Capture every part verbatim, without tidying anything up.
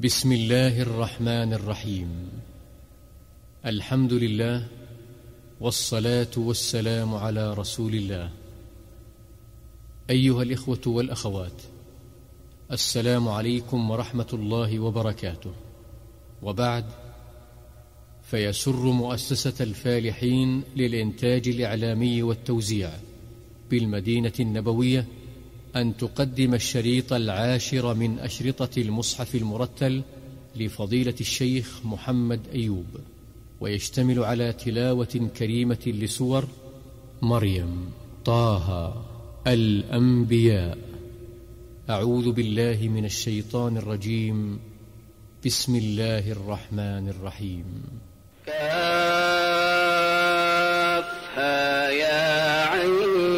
بسم الله الرحمن الرحيم. الحمد لله، والصلاة والسلام على رسول الله. أيها الإخوة والأخوات، السلام عليكم ورحمة الله وبركاته. وبعد، فيسر مؤسسة الفالحين للإنتاج الإعلامي والتوزيع بالمدينة النبوية أن تقدم الشريط العاشر من أشرطة المصحف المرتل لفضيلة الشيخ محمد أيوب، ويشتمل على تلاوة كريمة لسور مريم، طه، الأنبياء. أعوذ بالله من الشيطان الرجيم. بسم الله الرحمن الرحيم. كافها يا عين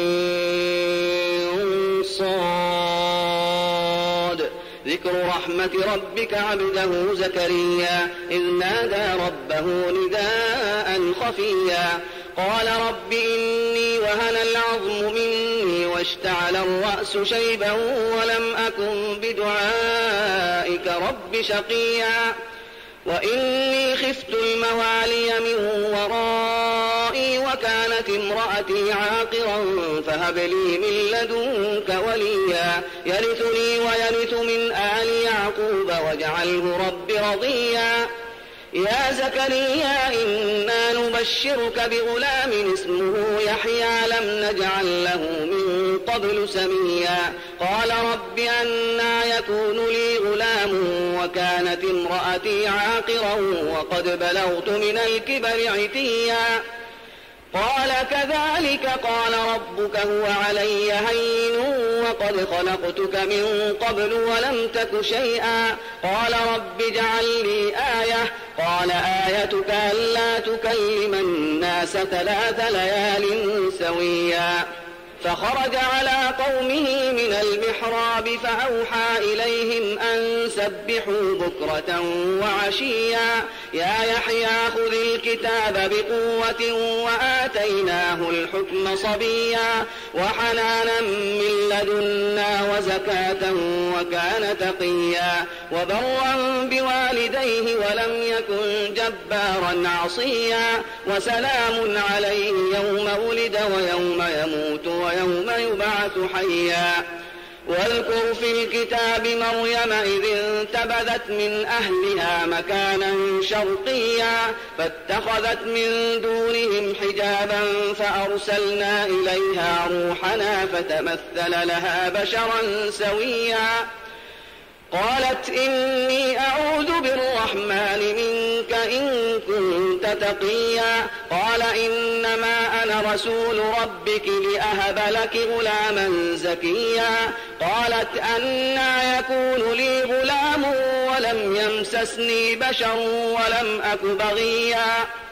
صاد. ذكر رحمة ربك عبده زكريا إذ نادى ربه نداء خفيا قال رب إني وهن العظم مني واشتعل الرأس شيبا ولم أكن بدعائك رب شقيا وإني خفت الموالي من ورائي وكانت امرأتي عاقرا فهب لي من لدنك وليا يرثني ويرث من آل يعقوب واجعله رب رضيا يا زكريا إنا نبشرك بغلام اسمه يحيى لم نجعل له من قبل سميا قال رب أنى يكون لي غلام وكانت امرأتي عاقرا وقد بلغت من الكبر عتيا قال كذلك قال ربك هو علي هين وقد خلقتك من قبل ولم تك شيئا قال رب اجعل لي آية قال آيتك ألا تكلم الناس ثلاث ليال سويا فخرج على قومه من المحراب فأوحى إليهم أن سبحوا بكرة وعشيا يا يحيى خذ الكتاب بقوة وآتيناه الحكم صبيا وحنانا من لدنا وزكاة وكان تقيا وبرا بوالديه ولم يكن جبارا عصيا وسلام عليه يوم ولد ويوم يموت ويوم يبعث حيا واذكر في الكتاب مريم إذ انتبذت من أهلها مكانا شرقيا فاتخذت من دونهم حجابا فأرسلنا إليها روحنا فتمثل لها بشرا سويا قالت إني أعوذ بالرحمن منك إن كنت تقيا قال إنما أنا رسول ربك لأهب لك غلاما زكيا قالت أنى يكون لي غلام ولم يمسسني بشر ولم أك بغيا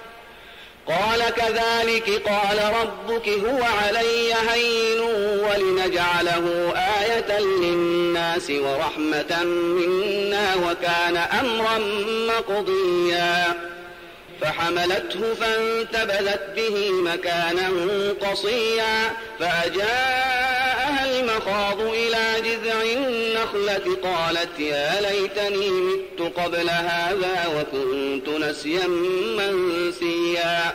قال كذلك قال ربك هو علي هين ولنجعله آية للناس ورحمة منا وكان أمرا مقضيا فحملته فانتبذت به مكانا قصيا فأجاءها المخاض إلى جذع النخلة قالت يا ليتني مت قبل هذا وكنت نسيا منسيا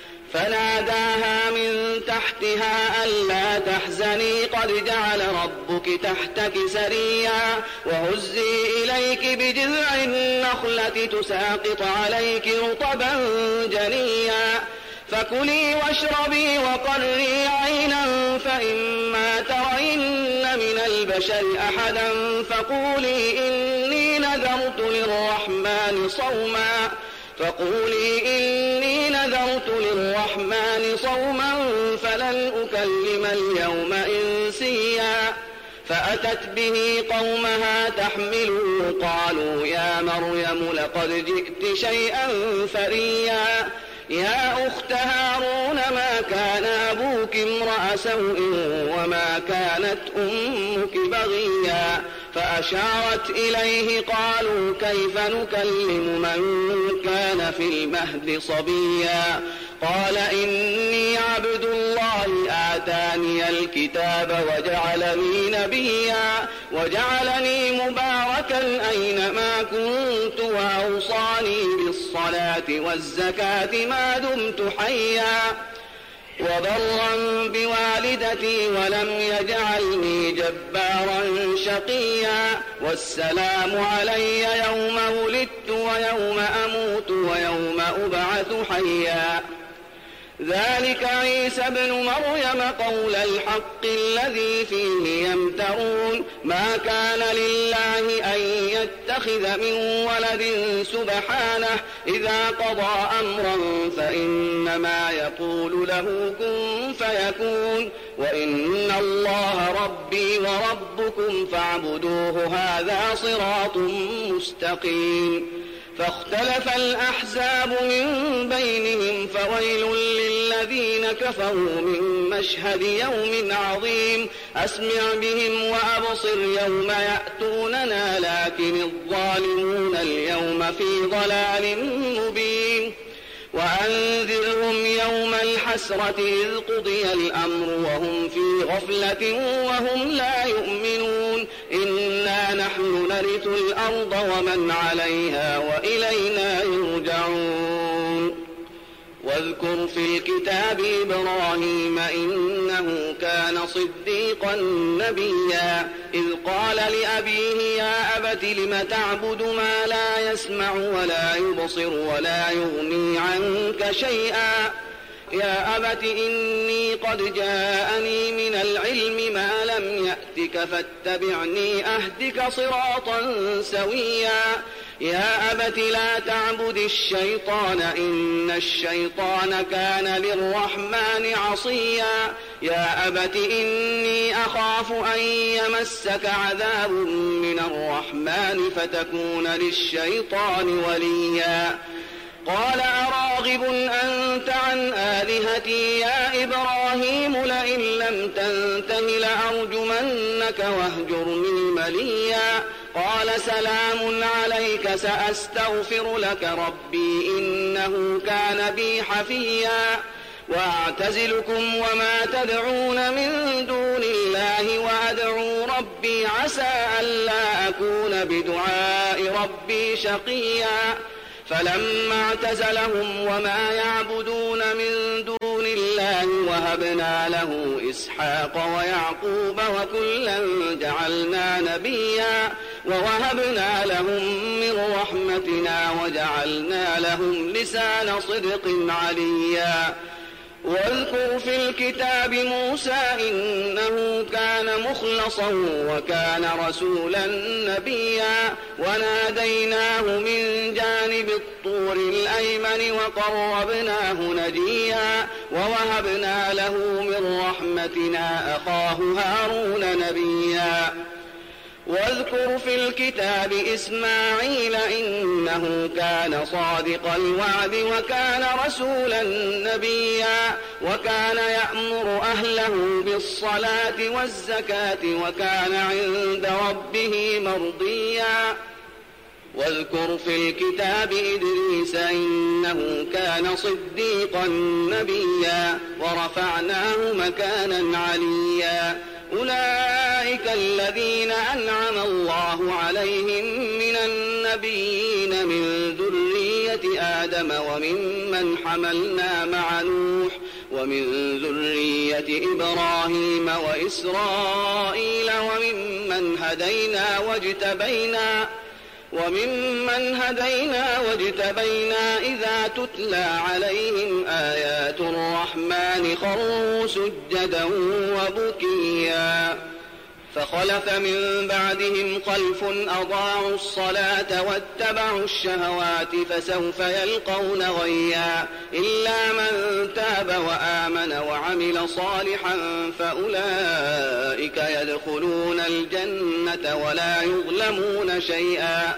فناداها من تحتها ألا تحزني قد جعل ربك تحتك سريا وهزي إليك بجذع النخلة تساقط عليك رطبا جنيا فكلي واشربي وقري عينا فإما ترين من البشر أحدا فقولي إني نذرت للرحمن صوما فقولي إني نذرت للرحمن صوما فلن أكلم اليوم إنسيا فأتت به قومها تحمله قالوا يا مريم لقد جئت شيئا فريا يا أخت هارون ما كان أبوك امرأ سوء وما كانت أمك بغيا فأشارت إليه قالوا كيف نكلم من كان في المهد صبيا قال إني عبد الله آتاني الكتاب وجعلني نبيا وجعلني مباركا مباركا أينما كنت وأوصاني بالصلاة والزكاة ما دمت حيا وبرا بوالدتي ولم يجعلني جبارا شقيا والسلام علي يوم ولدت ويوم أموت ويوم أبعث حيا ذلك عيسى ابن مريم قول الحق الذي فيه يمترون ما كان لله أن يتخذ من ولد سبحانه إذا قضى أمرا فإنما يقول له كن فيكون وإن الله ربي وربكم فاعبدوه هذا صراط مستقيم فاختلف الأحزاب من بينهم فويل للذين كفروا من مشهد يوم عظيم أسمع بهم وأبصر يوم يأتوننا لكن الظالمون اليوم في ضلال مبين وأنذرهم يوم الحسرة إذ قضي الأمر وهم في غفلة وهم لا يؤمنون إنا نحن نرث الأرض ومن عليها وإلينا يرجعون واذكر في الكتاب إبراهيم إنه كان صديقا نبيا إذ قال لأبيه يا أبت لم تعبد ما لا يسمع ولا يبصر ولا يغني عنك شيئا يا أبت إني قد جاءني من العلم ما لم يأتك فاتبعني أهدك صراطا سويا يا أبت لا تعبد الشيطان إن الشيطان كان للرحمن عصيا يا أبت إني أخاف أن يمسك عذاب من الرحمن فتكون للشيطان وليا قال أراغب أنت عن آلهتي يا إبراهيم لئن لم تنته لأرجمنك واهجرني مليا قال سلام عليك سأستغفر لك ربي إنه كان بي حفيا وأعتزلكم وما تدعون من دون الله وأدعو ربي عسى ألا أكون بدعاء ربي شقيا فلما اعتزلهم وما يعبدون من دون الله وهبنا له إسحاق ويعقوب وكلا جعلنا نبيا ووهبنا لهم من رحمتنا وجعلنا لهم لسان صدق عليا واذكر في الكتاب موسى إنه كان مخلصا وكان رسولا نبيا وناديناه من جانب الطور الأيمن وقربناه نجيا ووهبنا له من رحمتنا أخاه هارون نبيا واذكر في الكتاب إسماعيل إنه كان صادق الوعد وكان رسولا نبيا وكان يأمر أهله بالصلاة والزكاة وكان عند ربه مرضيا واذكر في الكتاب إدريس إنه كان صديقا نبيا ورفعناه مكانا عليا أولئك الذين أنعم الله عليهم من النبيين من ذرية آدم وممن حملنا مع نوح ومن ذرية إبراهيم وإسرائيل وممن هدينا واجتبينا وممن هدينا واجتبينا إذا تتلى عليهم آيات الرحمن خروا سجدا وبكيا فخلف من بعدهم خلف أضاعوا الصلاة واتبعوا الشهوات فسوف يلقون غيا إلا من تاب وآمن وعمل صالحا فأولئك يدخلون الجنة ولا يظلمون شيئا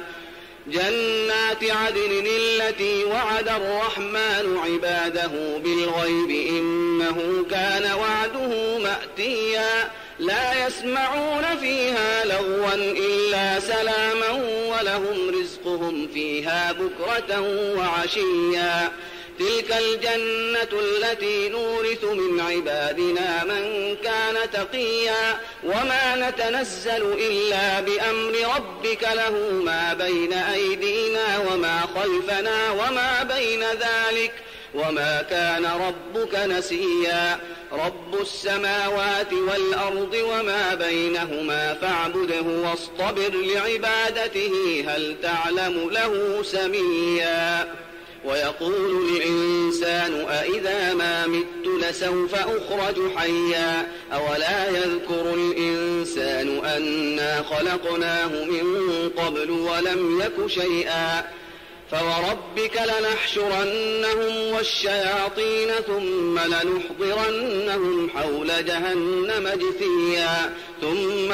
جنات عدن التي وعد الرحمن عباده بالغيب إنه كان وعده مأتيا لا يسمعون فيها لغوا إلا سلاما ولهم رزقهم فيها بكرة وعشيا تلك الجنة التي نورث من عبادنا من كان تقيا وما نتنزل إلا بأمر ربك له ما بين أيدينا وما خلفنا وما بين ذلك وما كان ربك نسيا رب السماوات والأرض وما بينهما فاعبده واصطبر لعبادته هل تعلم له سميا ويقول الإنسان أإذا ما مت لسوف أخرج حيا أولا يذكر الإنسان أنا خلقناه من قبل ولم يك شيئا فوربك لنحشرنهم والشياطين ثم لنحضرنهم حول جهنم جثيا ثم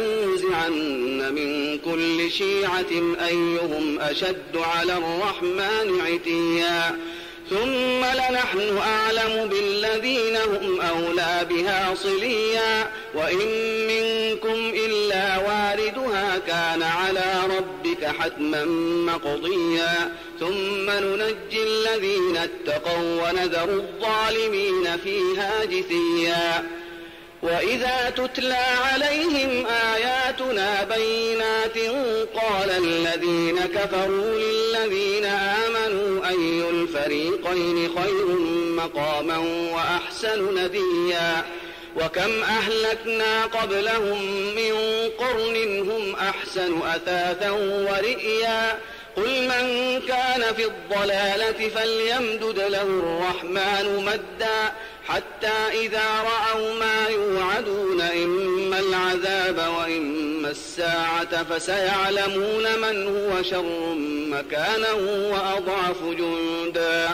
لننزعن من كل شيعة أيهم أشد على الرحمن عتيا ثم لنحن أعلم بالذين هم أولى بها صليا وإن منكم إلا واردها كان على ربك حتما مقضيا ثم ننجي الذين اتقوا ونذر الظالمين فيها جثيا وإذا تتلى عليهم آياتنا بينات قال الذين كفروا للذين آمنوا أي الفريقين خير مقاما وأحسن نديا وكم أهلكنا قبلهم من قرن هم أحسن أثاثا ورئيا قل من كان في الضلالة فليمدد له الرحمن مدا حتى إذا رأوا ما يوعدون إما العذاب وإما الساعة فسيعلمون من هو شر مكانا وأضعف جندا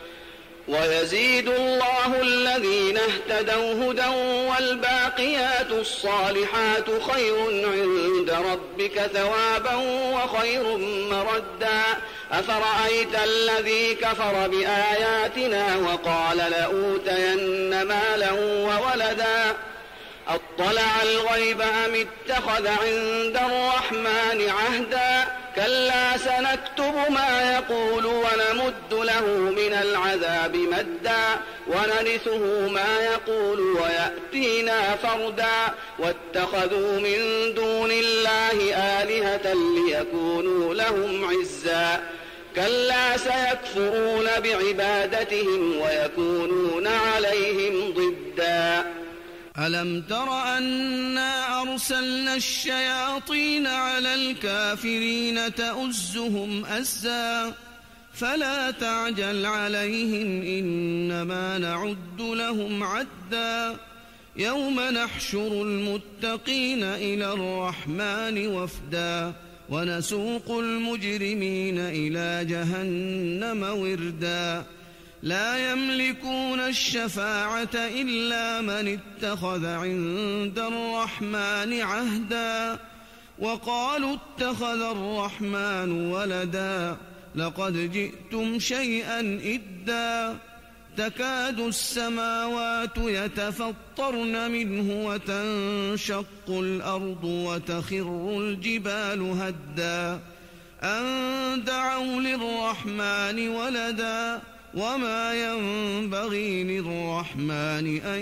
ويزيد الله الذين اهتدوا هدى والباقيات الصالحات خير عند ربك ثوابا وخير مردا أفرأيت الذي كفر بآياتنا وقال لأوتين مالا وولدا أطلع الغيب أم اتخذ عند الرحمن عهدا كلا سنكتب ما يقول ونمد له من العذاب مدا ونرثه ما يقول ويأتينا فردا واتخذوا من دون الله آلهة ليكونوا لهم عزا كلا سيكفرون بعبادتهم ويكونون عليهم ضدا ألم تر أنا أرسلنا الشياطين على الكافرين تؤزهم أزا فلا تعجل عليهم إنما نعد لهم عدا يوم نحشر المتقين إلى الرحمن وفدا ونسوق المجرمين إلى جهنم وردا لا يملكون الشفاعة إلا من اتخذ عند الرحمن عهدا وقالوا اتخذ الرحمن ولدا لقد جئتم شيئا إدا تكاد السماوات يتفطرن منه وتنشق الأرض وتخر الجبال هدا أن دعوا للرحمن ولدا وما ينبغي للرحمن أن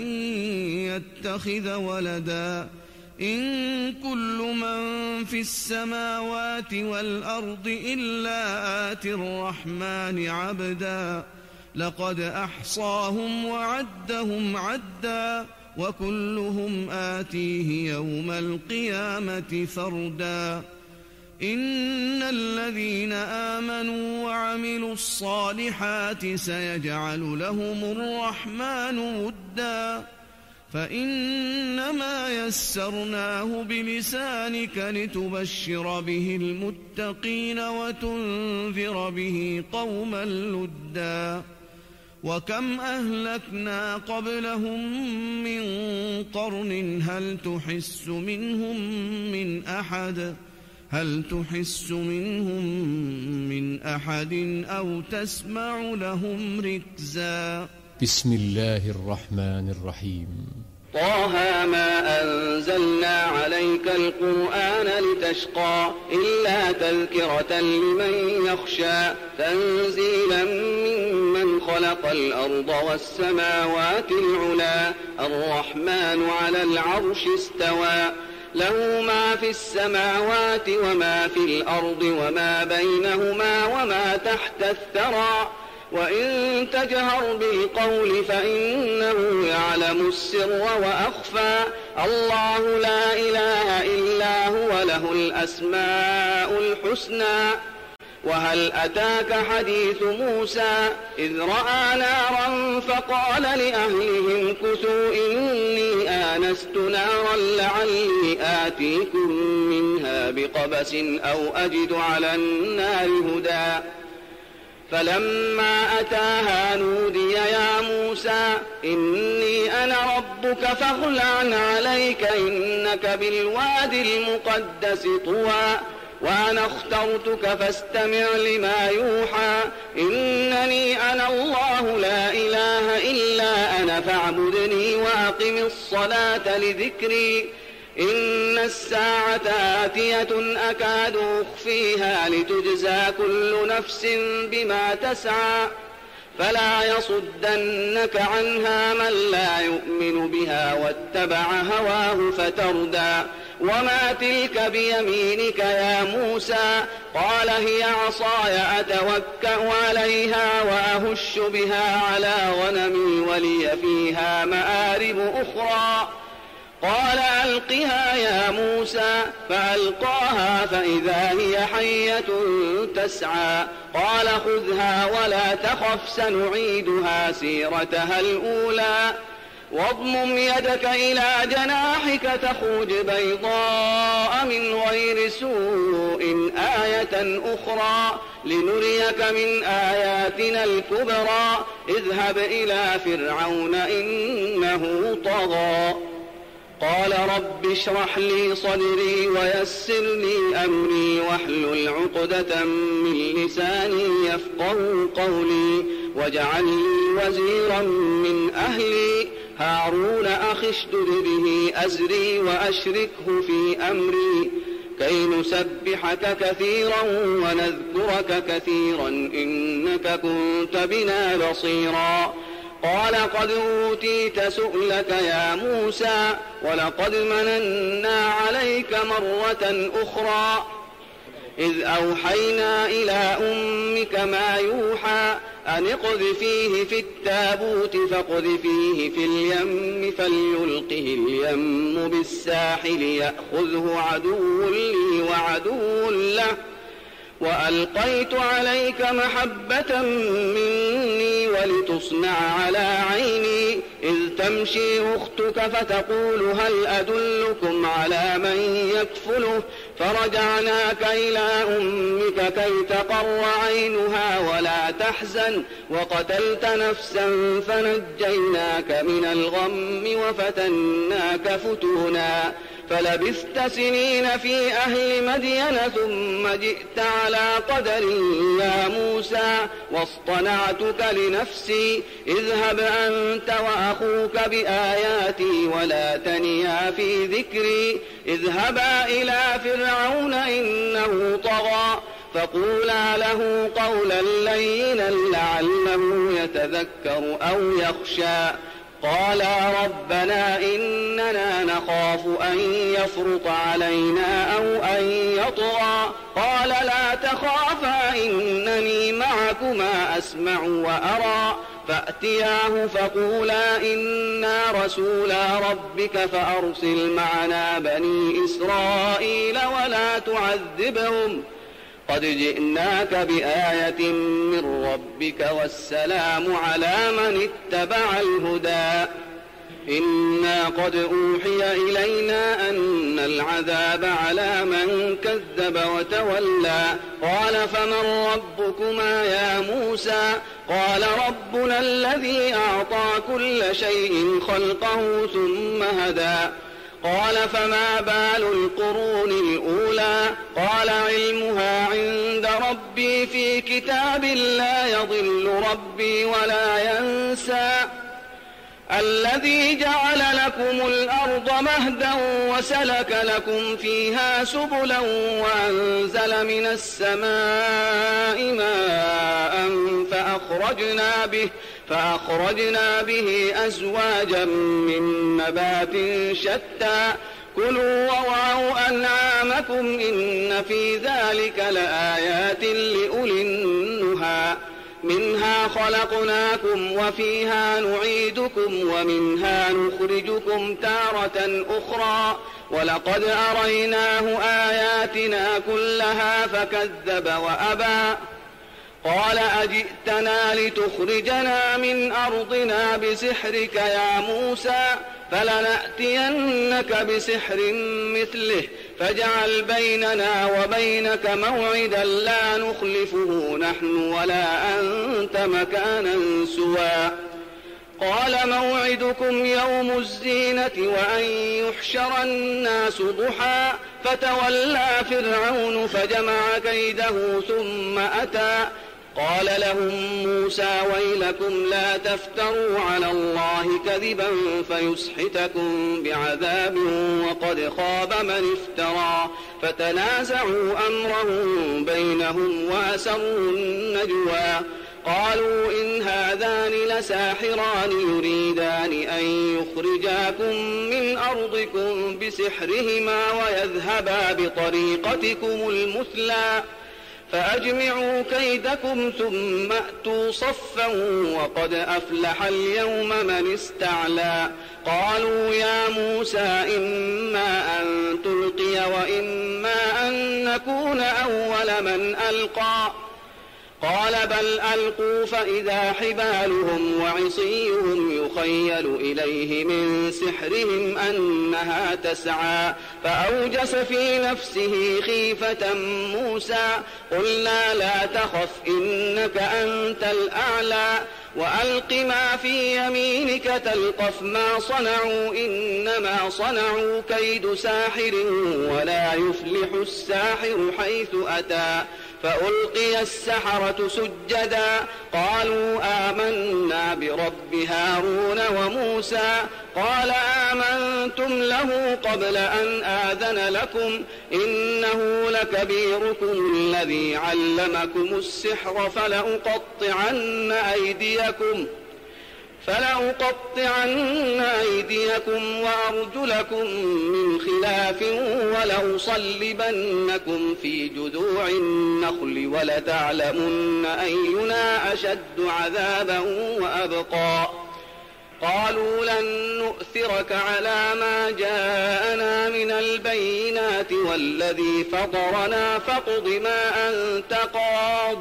يتخذ ولدا إن كل من في السماوات والأرض إلا آتي الرحمن عبدا لقد أحصاهم وعدهم عدا وكلهم آتيه يوم القيامة فردا إن الذين آمنوا وعملوا الصالحات سيجعل لهم الرحمن ودا فإنما يسرناه بلسانك لتبشر به المتقين وتنذر به قوما لدا وكم أهلكنا قبلهم من قرن هل تحس منهم من أحد هل تحس منهم من أحد أو تسمع لهم ركزا بسم الله الرحمن الرحيم طه ما أنزلنا عليك القرآن لتشقى إلا تذكرة لمن يخشى تنزيلا ممن خلق الأرض والسماوات العلا الرحمن على العرش استوى له ما في السماوات وما في الأرض وما بينهما وما تحت الثرى وإن تجهر بالقول فإنه يعلم السر وأخفى الله لا إله إلا هو له الأسماء الحسنى وهل أتاك حديث موسى إذ رأى نارا فقال لأهلهم كثوا إني آنست نارا لعلي آتيكم منها بقبس أو أجد على النار هدى فلما أتاها نودي يا موسى إني أنا ربك فاخلع عليك إنك بالوادي المقدس طوى وأنا اخترتك فاستمع لما يوحى إنني أنا الله لا إله إلا أنا فاعبدني وأقم الصلاة لذكري إن الساعة آتية أكاد أخفيها لتجزى كل نفس بما تسعى فلا يصدنك عنها من لا يؤمن بها واتبع هواه فتردى وما تلك بيمينك يا موسى قال هي عصاي أتوكأ عليها وأهش بها على غنمي ولي فيها مآرب أخرى قال ألقها يا موسى فألقاها فإذا هي حية تسعى قال خذها ولا تخف سنعيدها سيرتها الأولى واضمم يدك إلى جناحك تخرج بيضاء من غير سوء آية أخرى لنريك من آياتنا الكبرى اذهب إلى فرعون إنه طغى قال رب اشرح لي صدري ويسر لي أمري واحلل عقدة من لساني يفقهوا قولي واجعل لي وزيرا من أهلي هارون أخي اشدد به أزري وأشركه في أمري كي نسبحك كثيرا ونذكرك كثيرا إنك كنت بنا بصيرا قال قد أوتيت سؤلك يا موسى ولقد مننا عليك مرة أخرى إذ أوحينا إلى أمك ما يوحى أن اقذفيه في التابوت فاقذفيه في اليم فليلقه اليم بالساحل يأخذه عدو لي وعدو له وألقيت عليك محبة مني ولتصنع على عيني إذ تمشي أختك فتقول هل أدلكم على من يكفله فرجعناك إلى أمك كي تقر عينها ولا تحزن وقتلت نفسا فنجيناك من الغم وفتناك فتونا فلبثت سنين في أهل مدين ثم جئت على قدر يا موسى واصطنعتك لنفسي اذهب أنت وأخوك بآياتي ولا تنيا في ذكري اذهبا إلى فرعون إنه طغى فقولا له قولا لينا لعله يتذكر أو يخشى قالا ربنا إننا نخاف أن يفرط علينا أو أن يطغى قال لا تخافا إنني معكما أسمع وأرى فأتياه فقولا إنا رسولا ربك فأرسل معنا بني إسرائيل ولا تعذبهم قد جئناك بآية من ربك والسلام على من اتبع الهدى إنا قد أوحي إلينا أن العذاب على من كذب وتولى قال فمن ربكما يا موسى قال ربنا الذي أعطى كل شيء خلقه ثم هدى قال فما بال القرون الأولى قال علمها عند ربي في كتاب لا يضل ربي ولا ينسى الذي جعل لكم الأرض مهدا وسلك لكم فيها سبلا وأنزل من السماء ماء فأخرجنا به, فأخرجنا به أزواجا من نبات شتى كلوا وارعوا أنعامكم إن في ذلك لآيات لأولي النهى منها خلقناكم وفيها نعيدكم ومنها نخرجكم تارة أخرى ولقد أريناه آياتنا كلها فكذب وأبى قال أجئتنا لتخرجنا من أرضنا بسحرك يا موسى فلنأتينك بسحر مثله فاجعل بيننا وبينك موعدا لا نخلفه نحن ولا أنت مكانا سوى قال موعدكم يوم الزينة وأن يحشر الناس ضحى فتولى فرعون فجمع كيده ثم أتى قال لهم موسى ويلكم لا تفتروا على الله كذبا فيسحتكم بعذاب وقد خاب من افترى فتنازعوا أمرهم بينهم وأسروا النجوى قالوا إن هذان لساحران يريدان أن يخرجاكم من أرضكم بسحرهما ويذهبا بطريقتكم المثلى فأجمعوا كيدكم ثم أتوا صفا وقد أفلح اليوم من استعلى قالوا يا موسى إما أن تلقي وإما أن نكون أول من ألقى قال بل ألقوا فإذا حبالهم وعصيهم يخيل إليه من سحرهم أنها تسعى فأوجس في نفسه خيفة موسى قلنا لا تخف إنك أنت الأعلى وألق ما في يمينك تلقف ما صنعوا إنما صنعوا كيد ساحر ولا يفلح الساحر حيث أتى فألقي السحرة سجدا قالوا آمنا برب هارون وموسى قال آمنتم له قبل أن آذن لكم إنه لكبيركم الذي علمكم السحر فلأقطعن أيديكم فلأقطعن أيديكم وأرجلكم من خلاف ولأصلبنكم في جذوع النخل ولتعلمن أينا أشد عذابا وأبقى قالوا لن نؤثرك على ما جاءنا من البينات والذي فطرنا فاقض ما أنت قاض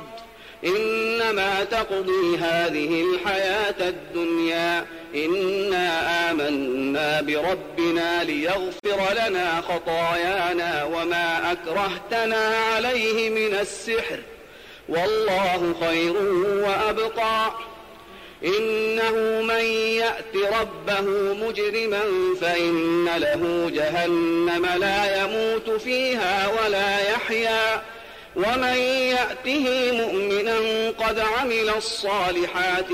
إنما تقضي هذه الحياة الدنيا إنا آمنا بربنا ليغفر لنا خطايانا وما أكرهتنا عليه من السحر والله خير وأبقى إنه من يأت ربه مجرما فإن له جهنم لا يموت فيها ولا يحيا ومن يأته مؤمنا قد عمل الصالحات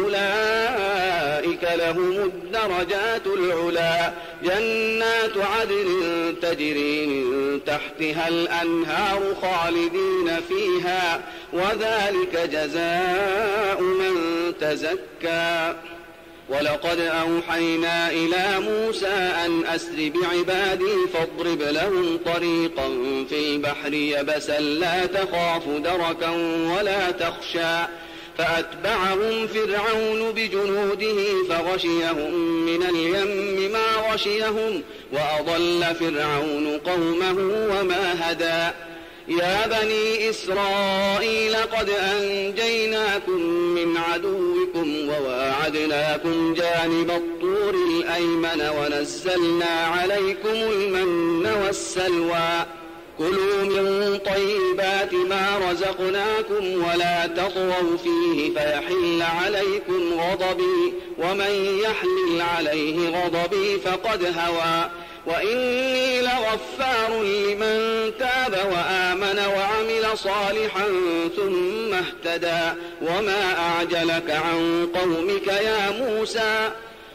فأولئك لهم الدرجات العلا جنات عدن تجري من تحتها الأنهار خالدين فيها وذلك جزاء من تزكى ولقد أوحينا إلى موسى أن أسر بعبادي فاضرب لهم طريقا في البحر يبسا لا تخاف دركا ولا تخشى فأتبعهم فرعون بجنوده فغشيهم من اليم ما غشيهم وأضل فرعون قومه وما هدى يا بني إسرائيل قد أنجيناكم من عدوكم وواعدناكم جانب الطور الأيمن ونزلنا عليكم المن والسلوى كلوا من طيبات ما رزقناكم ولا تطغوا فيه فيحل عليكم غضبي ومن يحلل عليه غضبي فقد هوى وإني لغفار لمن تاب وآمن وعمل صالحا ثم اهتدى وما أعجلك عن قومك يا موسى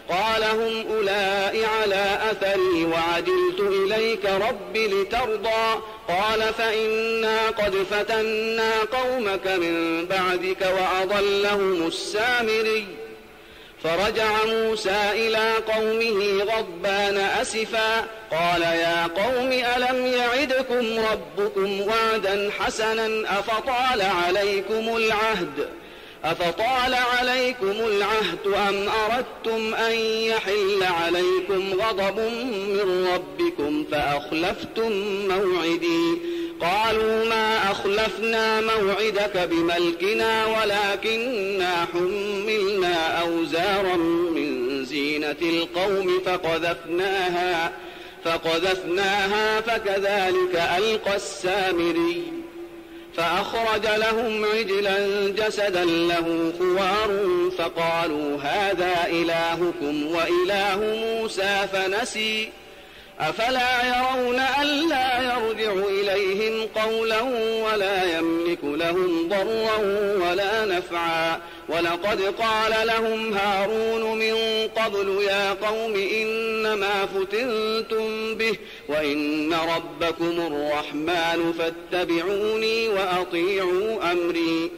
قال هم أولئك على أثري وعجلت إليك رب لترضى قال فإنا قد فتنا قومك من بعدك وأضلهم السامري فرجع موسى إلى قومه غضبان أسفا قال يا قوم ألم يعدكم ربكم وعدا حسنا أفطال عليكم العهد أفطال عليكم العهد أم أردتم أن يحل عليكم غضب من ربكم فأخلفتم موعدي قالوا ما أخلفنا موعدك بملكنا ولكننا حملنا أوزارا من زينة القوم فقذفناها فقذفناها فكذلك ألقى السامري فأخرج لهم عجلا جسدا له خوار فقالوا هذا إلهكم وإله موسى فنسي أفلا يرون ألا يرجع إليهم قولا ولا يملك لهم ضرا ولا نفعا ولقد قال لهم هارون من قبل يا قوم إنما فتنتم به وإن ربكم الرحمن فاتبعوني وأطيعوا أمري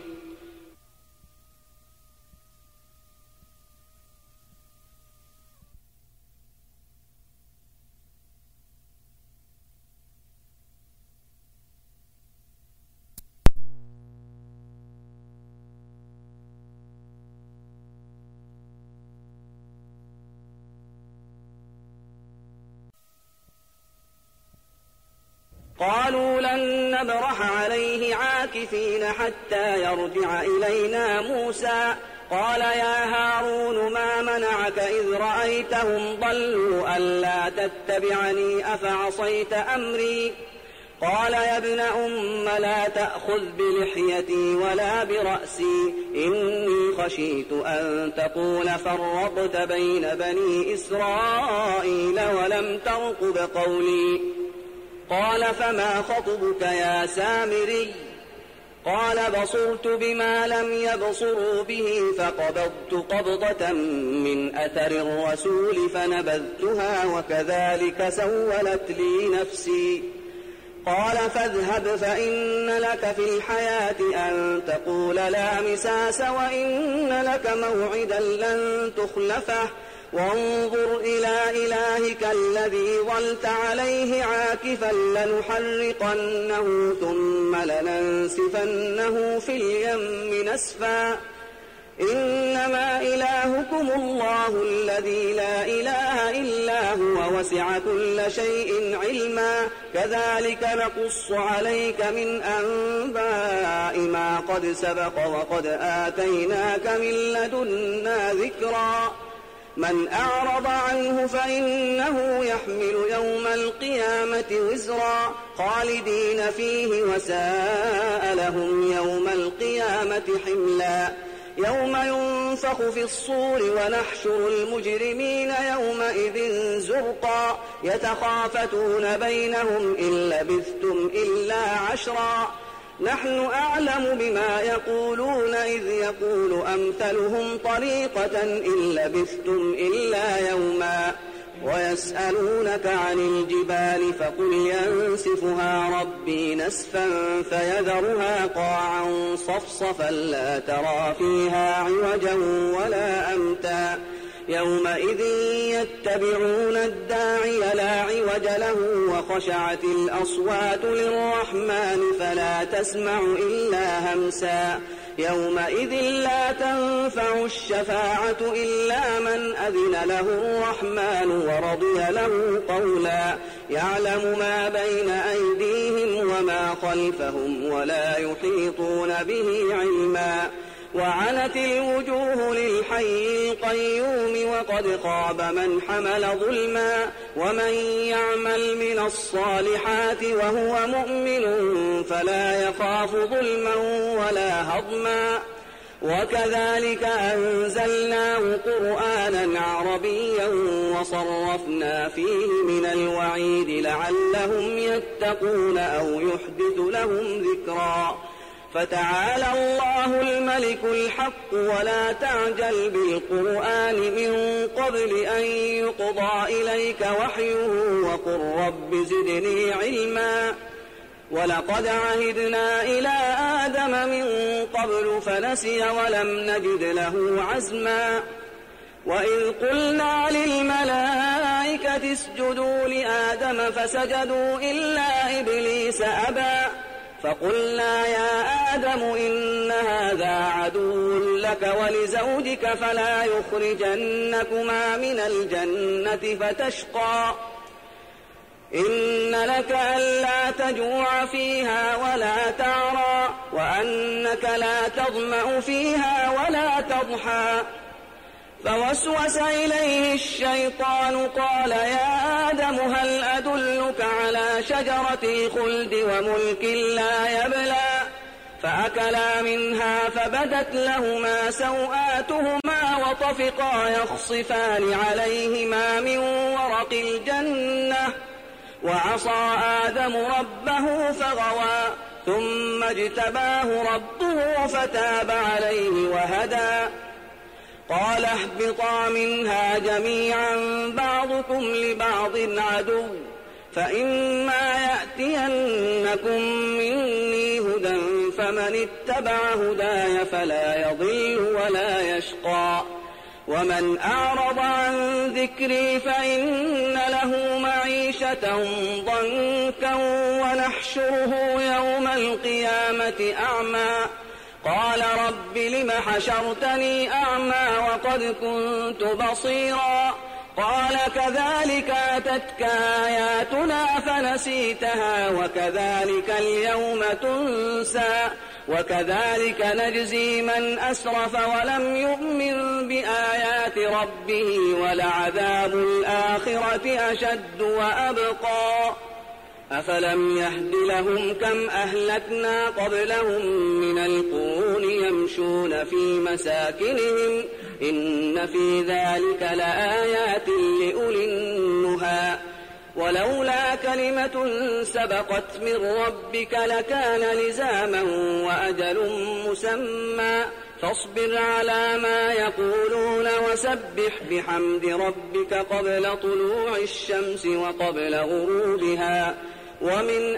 قالوا لن نبرح عليه عاكفين حتى يرجع إلينا موسى قال يا هارون ما منعك إذ رأيتهم ضلوا ألا تتبعني أفعصيت أمري قال يا ابن أم لا تأخذ بلحيتي ولا برأسي إني خشيت أن تقول فرقت بين بني إسرائيل ولم ترقب قولي قال فما خطبك يا سامري قال بصرت بما لم يبصروا به فقبضت قبضة من أثر الرسول فنبذتها وكذلك سولت لي نفسي قال فاذهب فإن لك في الحياة أن تقول لا مساس وإن لك موعدا لن تخلفه وانظر إلى إلهك الذي ظلت عليه عاكفا لنحرقنه ثم لننسفنه في اليم نسفا إنما إلهكم الله الذي لا إله إلا هو وسع كل شيء علما كذلك نقص عليك من أنباء ما قد سبق وقد آتيناك من لدنا ذكرا من أعرض عنه فإنه يحمل يوم القيامة وزرا خالدين فيه وساء لهم يوم القيامة حملا يوم ينفخ في الصور ونحشر المجرمين يومئذ زرقا يتخافتون بينهم إن لبثتم إلا عشرا نحن أعلم بما يقولون إذ يقول أمثلهم طريقة إن لبثتم إلا يوما ويسألونك عن الجبال فقل ينسفها ربي نسفا فيذرها قاعا صفصفا لا ترى فيها عوجا ولا أمتا يومئذ يتبعون الداعي لا عوج له وخشعت الأصوات للرحمن فلا تسمع إلا همسا يومئذ لا تنفع الشفاعة إلا من أذن له الرحمن ورضي له قولا يعلم ما بين أيديهم وما خلفهم ولا يحيطون به علما وعنت الوجوه للحي القيوم وقد خاب من حمل ظلما ومن يعمل من الصالحات وهو مؤمن فلا يخاف ظلما ولا هضما وكذلك أنزلناه قرآنا عربيا وصرفنا فيه من الوعيد لعلهم يتقون أو يحدث لهم ذكرا فتعالى الله الملك الحق ولا تعجل بالقرآن من قبل أن يقضى إليك وحيه وقل رب زدني علما ولقد عهدنا إلى آدم من قبل فنسي ولم نجد له عزما وإذ قلنا للملائكة اسجدوا لآدم فسجدوا إلا إبليس أبى فقلنا يا آدم إن هذا عدو لك ولزوجك فلا يخرجنكما من الجنة فتشقى إن لك ألا تجوع فيها ولا تعرى وأنك لا تظمأ فيها ولا تضحى فوسوس إليه الشيطان قال يا آدم هل أدلك على شجرة الخلد وملك لا يبلى فأكلا منها فبدت لهما سوآتهما وطفقا يخصفان عليهما من ورق الجنة وعصى آدم ربه فغوى ثم اجتباه ربه فتاب عليه وهدى قال اهبطا منها جميعا بعضكم لبعض عدو فإما يأتينكم مني هدى فمن اتبع هداي فلا يضل ولا يشقى ومن أعرض عن ذكري فإن له معيشة ضنكا ونحشره يوم القيامة أعمى قال رب لم حشرتني أعمى وقد كنت بصيرا قال كذلك أتتك آياتنا فنسيتها وكذلك اليوم تنسى وكذلك نجزي من أسرف ولم يؤمن بآيات ربه ولعذاب الآخرة أشد وأبقى أفلم يهد لهم كم أهلكنا قبلهم من القرون يمشون في مساكنهم إن في ذلك لآيات لأولي النهى ولولا كلمة سبقت من ربك لكان لزاما وأجل مسمى فاصبر على ما يقولون وسبح بحمد ربك قبل طلوع الشمس وقبل غروبها ومن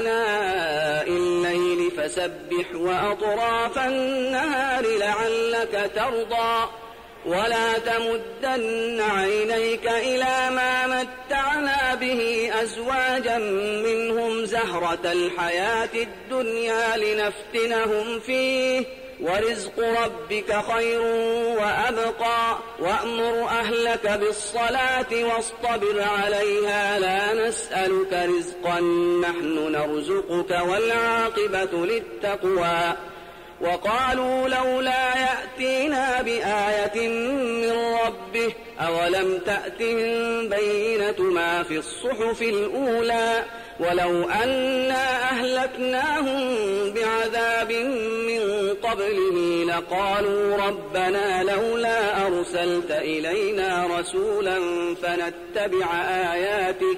آناء الليل فسبح وأطراف النهار لعلك ترضى ولا تمدن عينيك إلى ما متعنا به أزواجا منهم زهرة الحياة الدنيا لنفتنهم فيه ورزق ربك خير وأبقى وأمر أهلك بالصلاة واصطبر عليها لا نسألك رزقا نحن نرزقك والعاقبة للتقوى وقالوا لولا يأتينا بآية من ربه أولم تأتهم بينة ما في الصحف الأولى ولو أنا أهلكناهم بعذاب من قبله لقالوا ربنا لولا أرسلت إلينا رسولا فنتبع آياتك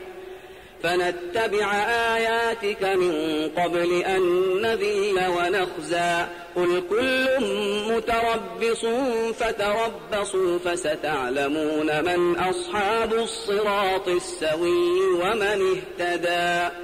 فنتبع آياتك من قبل أن نذل ونخزى قل كل متربص فتربصوا فستعلمون من أصحاب الصراط السوي ومن اهتدى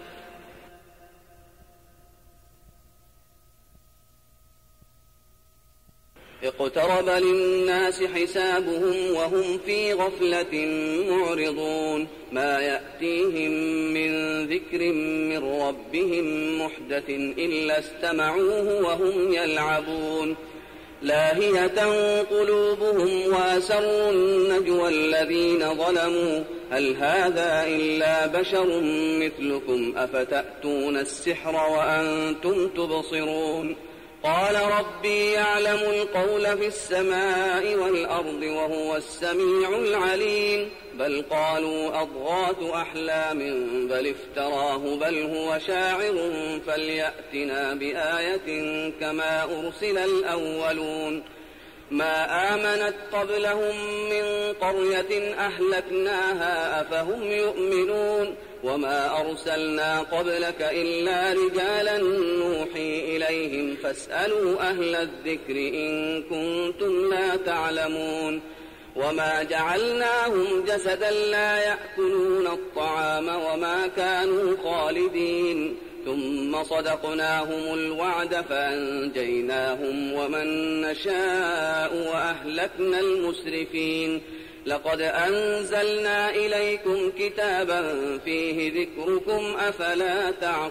اقترب للناس حسابهم وهم في غفلة معرضون ما يأتيهم من ذكر من ربهم محدث إلا استمعوه وهم يلعبون لاهية قلوبهم وأسروا النجوى الذين ظلموا هل هذا إلا بشر مثلكم أفتأتون السحر وأنتم تبصرون قال ربي يعلم القول في السماء والأرض وهو السميع العليم بل قالوا أضغاث أحلام بل افتراه بل هو شاعر فليأتنا بآية كما أرسل الأولون ما آمنت قبلهم من قرية أهلكناها أفهم يؤمنون وما أرسلنا قبلك إلا رجالا نوحي إليهم فاسألوا أهل الذكر إن كنتم لا تعلمون وما جعلناهم جسدا لا يأكلون الطعام وما كانوا خالدين ثم صدقناهم الوعد فأنجيناهم ومن نشاء وأهلكنا المسرفين لقد أنزلنا إليكم كتابا فيه ذكركم أفلا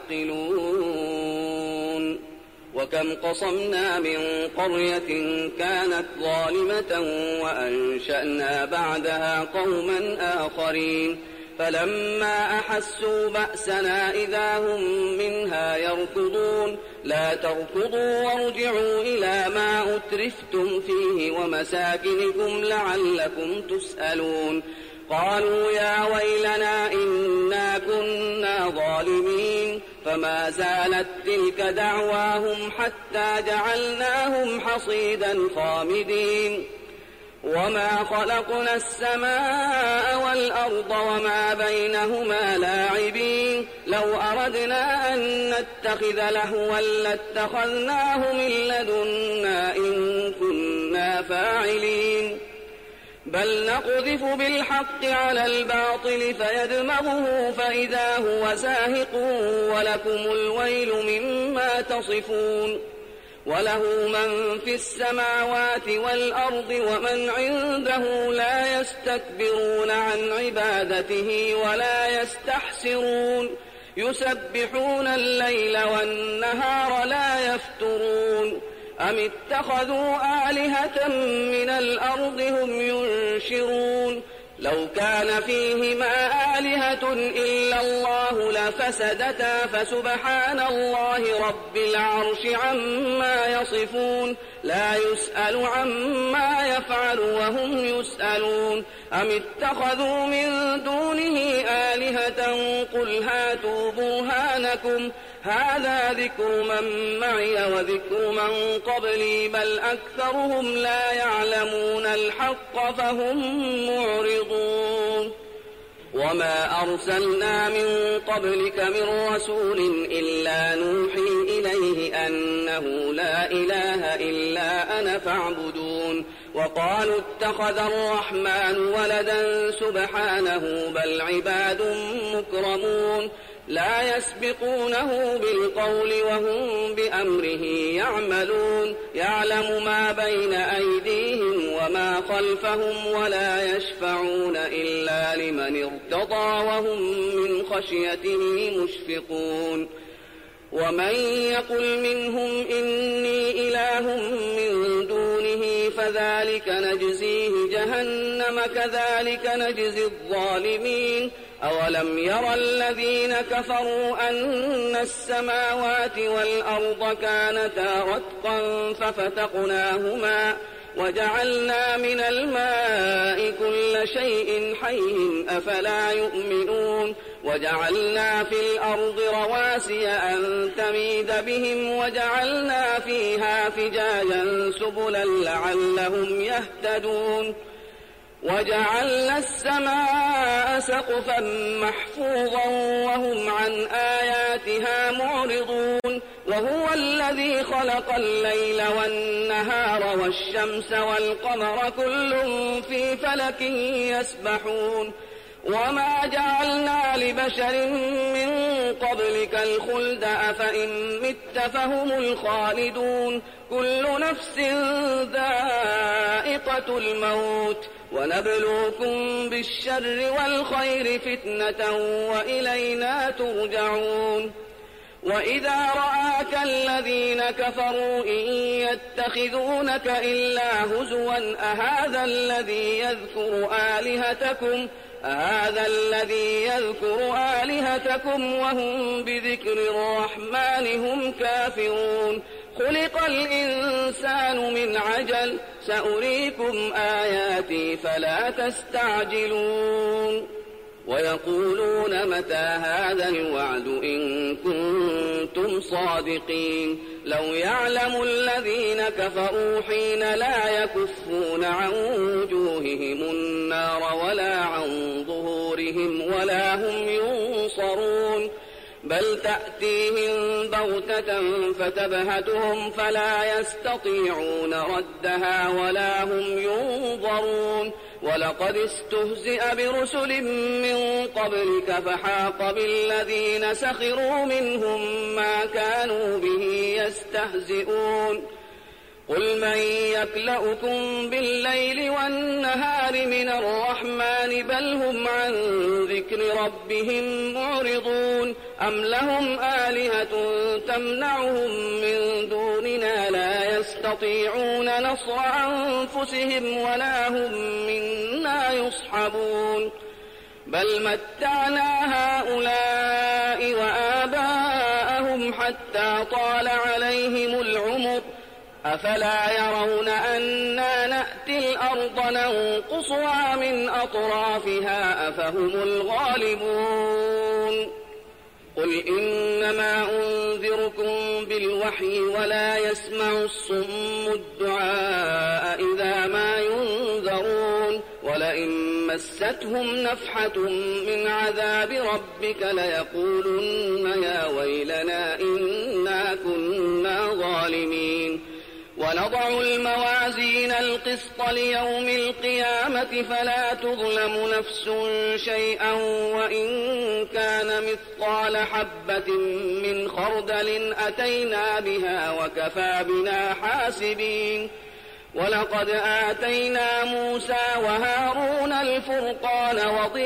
تعقلون وكم قصمنا من قرية كانت ظالمة وأنشأنا بعدها قوما آخرين فلما أحسوا بأسنا إذا هم منها يركضون لا تركضوا وارجعوا إلى ما أترفتم فيه ومساكنكم لعلكم تسألون قالوا يا ويلنا إنا كنا ظالمين فما زالت تلك دعواهم حتى جعلناهم حصيدا خامدين وما خلقنا السماء والأرض وما بينهما لاعبين لو أردنا أن نتخذ لهوا لاتخذناه من لدنا إن كنا فاعلين بل نقذف بالحق على الباطل فيدمغه فإذا هو زاهق ولكم الويل مما تصفون وله من في السماوات والأرض ومن عنده لا يستكبرون عن عبادته ولا يستحسرون يسبحون الليل والنهار لا يفترون أم اتخذوا آلهة من الأرض هم ينشرون لو كان فيهما آلهة إلا الله لفسدتا فسبحان الله رب العرش عما يصفون لا يسأل عما يفعل وهم يسألون أم اتخذوا من دونه آلهة قل هاتوا برهانكم هذا ذكر من معي وذكر من قبلي بل أكثرهم لا يعلمون الحق فهم معرضون وما أرسلنا من قبلك من رسول إلا نوحي إليه أنه لا إله إلا أنا فاعبدون وقالوا اتخذ الرحمن ولدا سبحانه بل عباد مكرمون لا يسبقونه بالقول وهم بأمره يعملون يعلم ما بين أيديهم وما خلفهم ولا يشفعون إلا لمن ارتضى وهم من خشيته مشفقون ومن يقل منهم إني إله من دونه فذلك نجزيه جهنم كذلك نجزي الظالمين أولم ير الذين كفروا أن السماوات والأرض كانتا رتقا ففتقناهما وجعلنا من الماء كل شيء حي أفلا يؤمنون وجعلنا في الأرض رواسي أن تميد بهم وجعلنا فيها فجاجا سبلا لعلهم يهتدون وجعلنا السماء سقفا محفوظا وهم عن آياتها معرضون وهو الذي خلق الليل والنهار والشمس والقمر كل في فلك يسبحون وما جعلنا لبشر من قبلك الخلد أفإن مت فهم الخالدون كل نفس ذائقة الموت ونبلوكم بالشر والخير فتنة وإلينا ترجعون وإذا رآك الذين كفروا إن يتخذونك إلا هزوا أهذا الذي يذكر آلهتكم أهذا الذي يذكر آلهتكم وهم بذكر الرحمن هم كافرون خلق الإنسان من عجل سأريكم آياتي فلا تستعجلون ويقولون متى هذا الوعد إن كنتم كنتم صادقين لو يعلم الذين كفروا حين لا يكفون عن وجوههم النار ولا عن ظهورهم ولا هم ينصرون بل تأتيهم بغتة فتبهتهم فلا يستطيعون ردها ولا هم ينظرون ولقد استهزئ برسل من قبلك فحاق بالذين سخروا منهم ما كانوا به يستهزئون قل من يكلؤكم بالليل والنهار من الرحمن بل هم عن ذكر ربهم معرضون أم لهم آلهة تمنعهم من دوننا لا يستطيعون نصر أنفسهم ولا هم منا يصحبون بل متعنا هؤلاء وآباءهم حتى طال عليهم العمر أفلا يرون أنا نأتي الأرض ننقصها من أطرافها أفهم الغالبون قل إنما أنذركم بالوحي ولا يسمع الصم الدعاء إذا ما ينذرون ولئن مستهم نفحة من عذاب ربك ليقولن يا ويلنا إنا كنا ظالمين ونضع الموازين القسط ليوم القيامة فلا تظلم نفس شيئا وإن كان مثقال حبة من خردل أتينا بها وكفى بنا حاسبين ولقد آتينا موسى وهارون الفرقان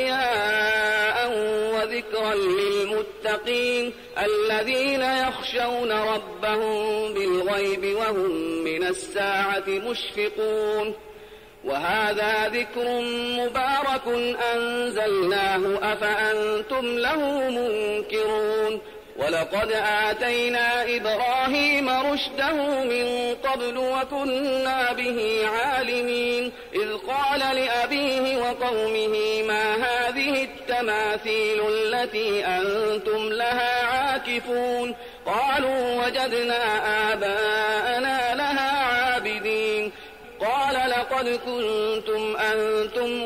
وضياء وذكرا للمتقين الذين يخشون ربهم بالغيب وهم من الساعة مشفقون وهذا ذكر مبارك أنزلناه أفأنتم له منكرون ولقد آتينا إبراهيم رشده من قبل وكنا به عالمين إذ قال لأبيه وقومه ما هذه التماثيل التي أنتم لها عاكفون قالوا وجدنا آباءنا لها عابدين قال لقد كنتم أنتم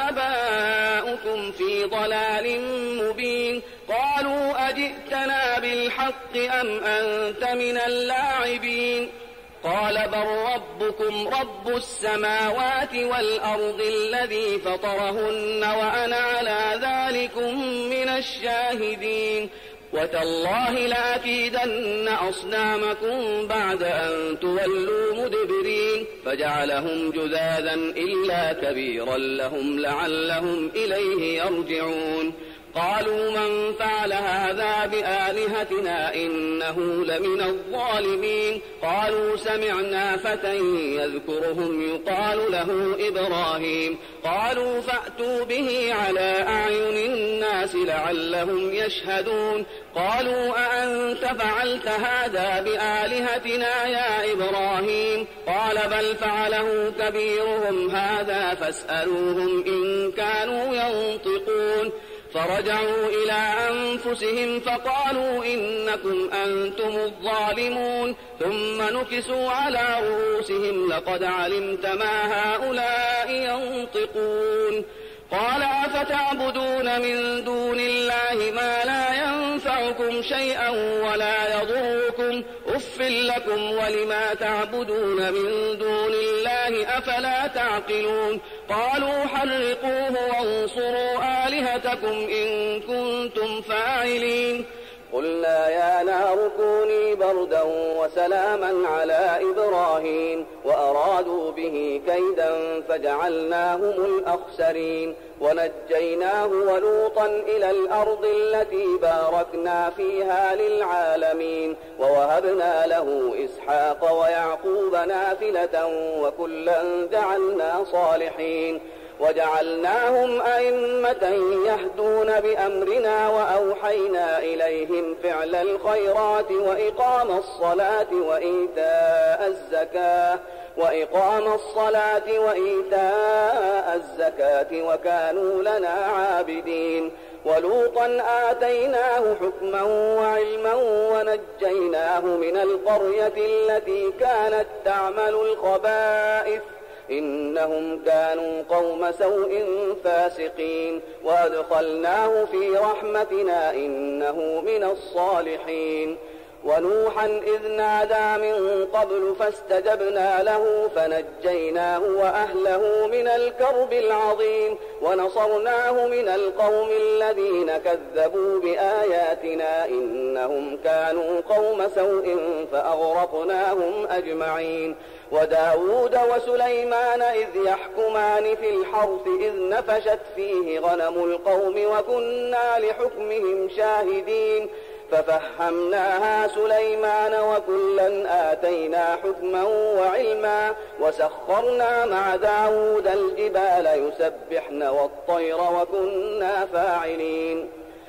وآباؤكم في ضلال مبين قالوا أجئتنا بالحق أم أنت من اللاعبين قال بل ربكم رب السماوات والأرض الذي فطرهن وأنا على ذلكم من الشاهدين وتالله لأكيدن أصنامكم بعد أن تولوا مدبرين فجعلهم جذاذا إلا كبيرا لهم لعلهم إليه يرجعون قالوا من فعل هذا بآلهتنا إنه لمن الظالمين قالوا سمعنا فتى يذكرهم يقال له إبراهيم قالوا فأتوا به على أعين الناس لعلهم يشهدون قالوا أأنت فعلت هذا بآلهتنا يا إبراهيم قال بل فعله كبيرهم هذا فاسألوهم إن كانوا ينطقون فرجعوا إلى أنفسهم فقالوا إنكم أنتم الظالمون ثم نكسوا على رؤوسهم لقد علمت ما هؤلاء ينطقون قال أفتعبدون من دون الله ما لا ينفعكم شيئا ولا يضركم أف لكم ولما تعبدون من دون الله أفلا تعقلون قالوا حرقوه وانصروا آلهتكم إن كنتم فاعلين قلنا يا نار كوني بردا وسلاما على إبراهيم وأرادوا به كيدا فجعلناهم الأخسرين ونجيناه ولوطا إلى الأرض التي باركنا فيها للعالمين ووهبنا له إسحاق ويعقوب نافلة وكلا جعلنا صالحين وجعلناهم أئمة يهدون بأمرنا وأوحينا إليهم فعل الخيرات وإقام الصلاة وإيتاء الزكاة وإقام الصلاة وإيتاء الزكاة وكانوا لنا عابدين ولوطا آتيناه حكما وعلما ونجيناه من القرية التي كانت تعمل الخبائث إنهم كانوا قوم سوء فاسقين وأدخلناه في رحمتنا إنه من الصالحين. ونوحا إذ نادى من قبل فاستجبنا له فنجيناه وأهله من الكرب العظيم ونصرناه من القوم الذين كذبوا بآياتنا إنهم كانوا قوم سوء فأغرقناهم أجمعين. وداود وسليمان إذ يحكمان في الحرث إذ نفشت فيه غنم القوم وكنا لحكمهم شاهدين ففهمناها سليمان وكلا آتينا حكما وعلما وسخرنا مع داود الجبال يسبحن والطير وكنا فاعلين.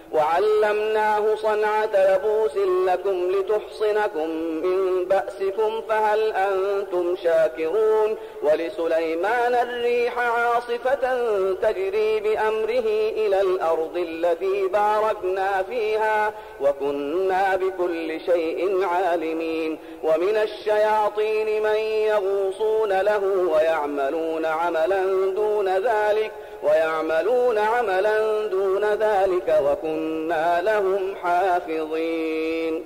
وعلمناه صنعة لبوس لكم لتحصنكم من بأسكم فهل أنتم شاكرون. ولسليمان الريح عاصفة تجري بأمره إلى الأرض التي باركنا فيها وكنا بكل شيء عالمين. ومن الشياطين من يغوصون له ويعملون عملا دون ذلك ويعملون عملا دون ذلك وكنا لهم حافظين.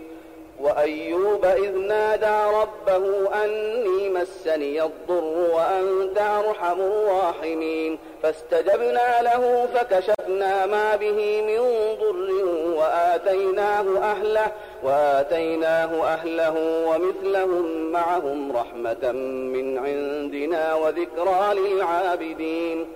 وأيوب إذ نادى ربه أني مسني الضر وأنت أرحم الراحمين فاستجبنا له فكشفنا ما به من ضر وآتيناه أهله وآتيناه أهله ومثلهم معهم رحمة من عندنا وذكرى للعابدين.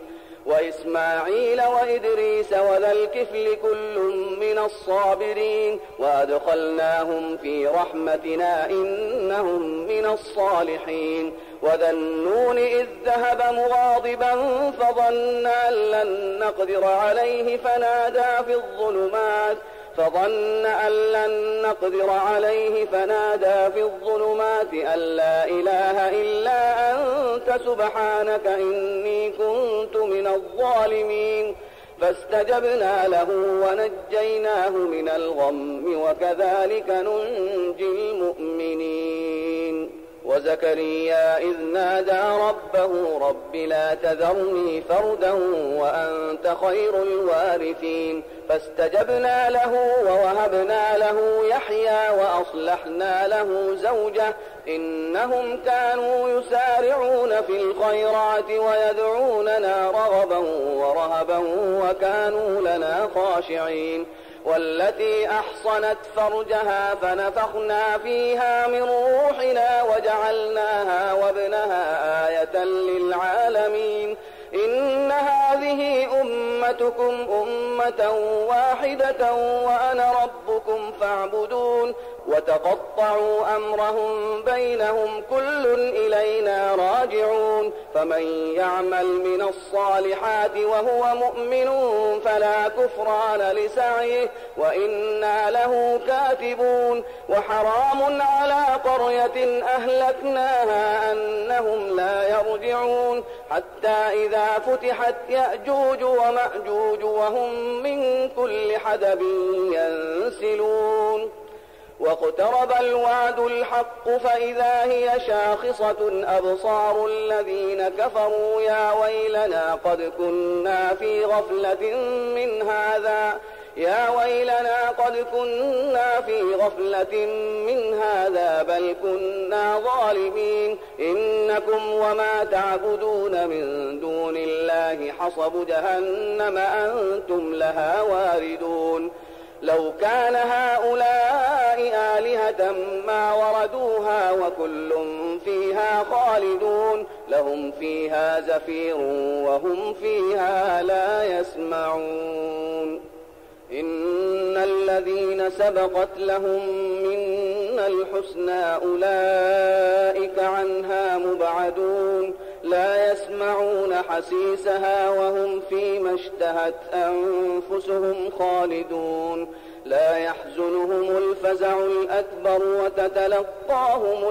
وإسماعيل وإدريس وذا الكفل كل من الصابرين وأدخلناهم في رحمتنا إنهم من الصالحين. وذا النون إذ ذهب مغاضبا فظن أن لن نقدر عليه فنادى في الظلمات فظن أن لن نقدر عليه فنادى في الظلمات أن لا إله إلا أنت سبحانك إني كنت من الظالمين فاستجبنا له ونجيناه من الغم وكذلك ننجي المؤمنين. وزكريا إذ نادى ربه رب لا تذرني فردا وأنت خير الوارثين فاستجبنا له ووهبنا له يحيى وأصلحنا له زوجه إنهم كانوا يسارعون في الخيرات ويدعوننا رغبا ورهبا وكانوا لنا خاشعين. والتي أحصنت فرجها فنفخنا فيها من روحنا وجعلناها وابنها آية للعالمين. إن هذه أمتكم أمة واحدة وأنا ربكم فاعبدون. وتقطعوا أمرهم بينهم كل إلينا راجعون. فمن يعمل من الصالحات وهو مؤمن فلا كفران لسعيه وإنا له كاتبون. وحرام على قرية أهلكناها أنهم لا يرجعون حتى إذا فتحت يأجوج ومأجوج وهم من كل حدب ينسلون. واقترب الوعد الحق فإذا هي شاخصة أبصار الذين كفروا يا ويلنا قد كنا في غفلة من هذا يا ويلنا قد كنا في غفلة من هذا بل كنا ظالمين. إنكم وما تعبدون من دون الله حصب جهنم أنتم لها واردون. لو كان هؤلاء آلهة ما وردوها وكل فيها خالدون لهم فيها زفير وهم فيها لا يسمعون. إن الذين سبقت لهم منا الحسنى أولئك عنها مبعدون لا يسمعون حسيسها وهم فيما اشتهت أنفسهم خالدون. لا يحزنهم الفزع الأكبر وتتلقاهم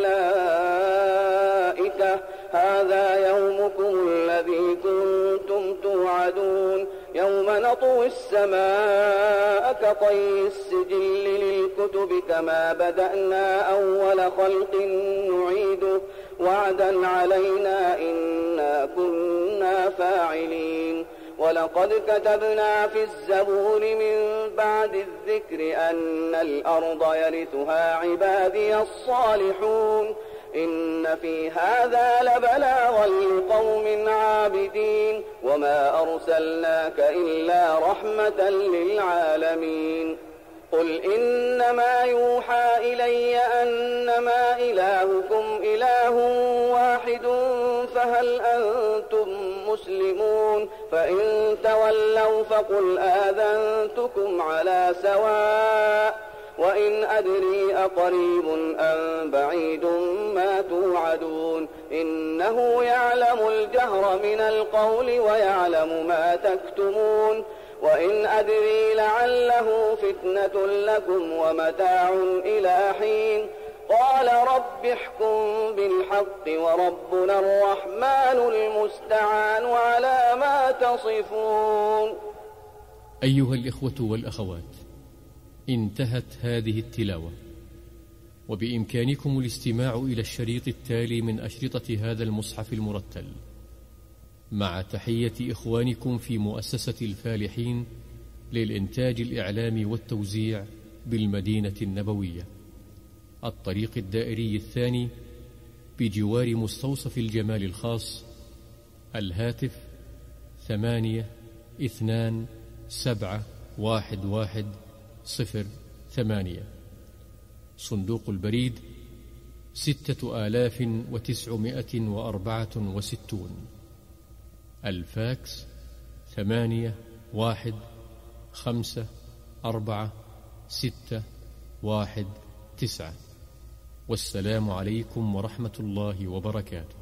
الملائكة هذا يومكم الذي كنتم توعدون يوم نطوي السماء كطي السجل للكتب كما بدأنا أول خلق نعيده وعدا علينا إنا كنا فاعلين ولقد كتبنا في الزبور من بعد الذكر أن الأرض يرثها عبادي الصالحون إن في هذا لبلاغا لقوم عابدين وما أرسلناك إلا رحمة للعالمين قل إنما يوحى إلي أنما إلهكم إله واحد فهل أنتم مسلمون فإن تولوا فقل آذنتكم على سواء وإن أدري أقريب أم بعيد ما توعدون إنه يعلم الجهر من القول ويعلم ما تكتمون وإن أدري لعله فتنة لكم ومتاع إلى حين قال رب احكم بالحق وربنا الرحمن المستعان على ما تصفون. أيها الإخوة والأخوات، انتهت هذه التلاوة، وبإمكانكم الاستماع إلى الشريط التالي من أشرطة هذا المصحف المرتل، مع تحية إخوانكم في مؤسسة الفالحين للإنتاج الإعلامي والتوزيع بالمدينة النبوية، الطريق الدائري الثاني بجوار مستوصف الجمال الخاص، الهاتف ثمانية اثنان سبعة واحد واحد صفر ثمانية، صندوق البريد ستة آلاف وتسعمائة وأربعة وستون، الفاكس ثمانية واحد خمسة أربعة ستة واحد تسعة. والسلام عليكم ورحمة الله وبركاته.